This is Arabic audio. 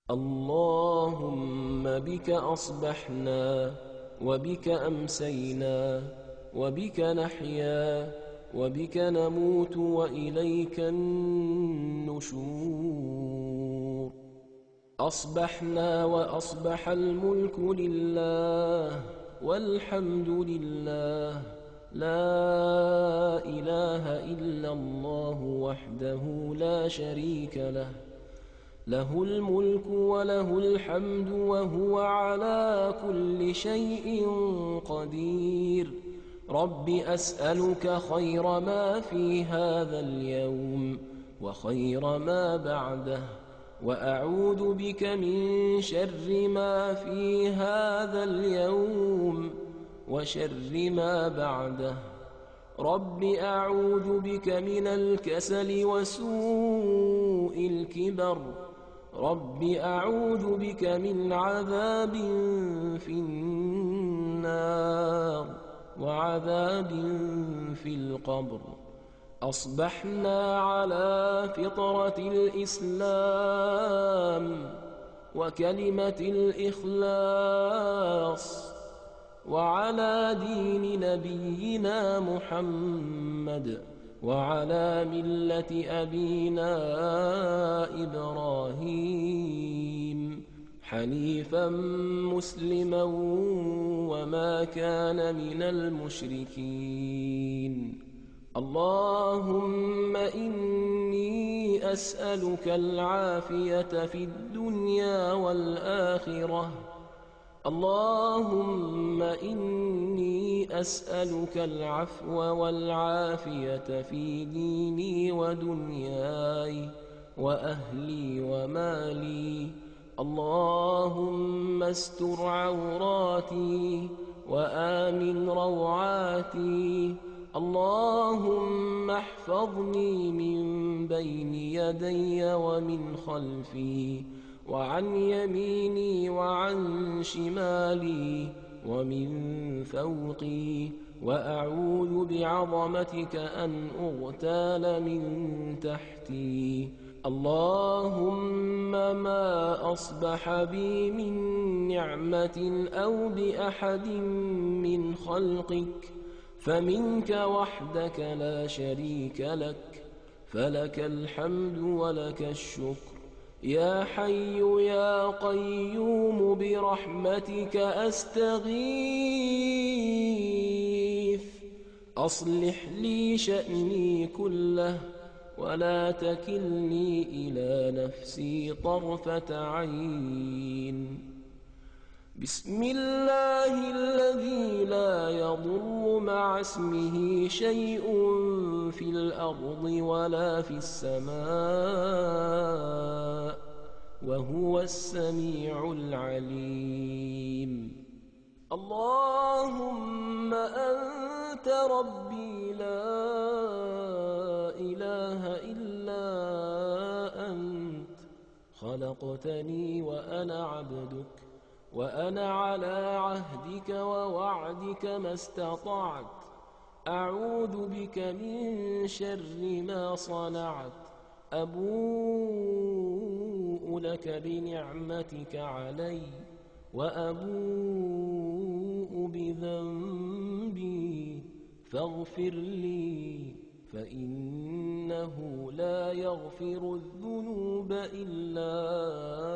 اللهم بك أصبحنا وبك أمسينا وبك نحيا وبك نموت وإليك النشور. أصبحنا وأصبح الملك لله والحمد لله، لا إله إلا الله وحده لا شريك له، له الملك وله الحمد وهو على كل شيء قدير. رب أسألك خير ما في هذا اليوم وخير ما بعده، وأعوذ بك من شر ما في هذا اليوم وشر ما بعده. رب أعوذ بك من الكسل وسوء الكبر. رب أعوذ بك من عذاب في النار وعذاب في القبر. أصبحنا على فطرة الإسلام وكلمة الإخلاص، وعلى دين نبينا محمد، وعلى ملة أبينا إبراهيم حنيفا مسلما وما كان من المشركين. اللهم إني أسألك العافية في الدنيا والآخرة. اللهم إني أسألك العفو والعافية في ديني ودنياي وأهلي ومالي. اللهم استر عوراتي وآمن روعاتي. اللهم احفظني من بين يدي ومن خلفي وعن يميني وعن شمالي ومن فوقي، وأعوذ بعظمتك أن أغتال من تحتي. اللهم ما أصبح بي من نعمة أو بأحد من خلقك فمنك وحدك لا شريك لك، فلك الحمد ولك الشكر. يا حي يا قيوم برحمتك أستغيث، أصلح لي شأني كله ولا تكلني إلى نفسي طرفة عين. بسم الله الذي لا يضر مع اسمه شيء في الأرض ولا في السماء وهو السميع العليم. اللهم أنت ربي لا إله إلا أنت، خلقتني وأنا عبدك، وأنا على عهدك ووعدك ما استطعت. أعوذ بك من شر ما صنعت. أبوء لك بنعمتك علي وأبوء بذنبي فاغفر لي، فإنه لا يغفر الذنوب إلا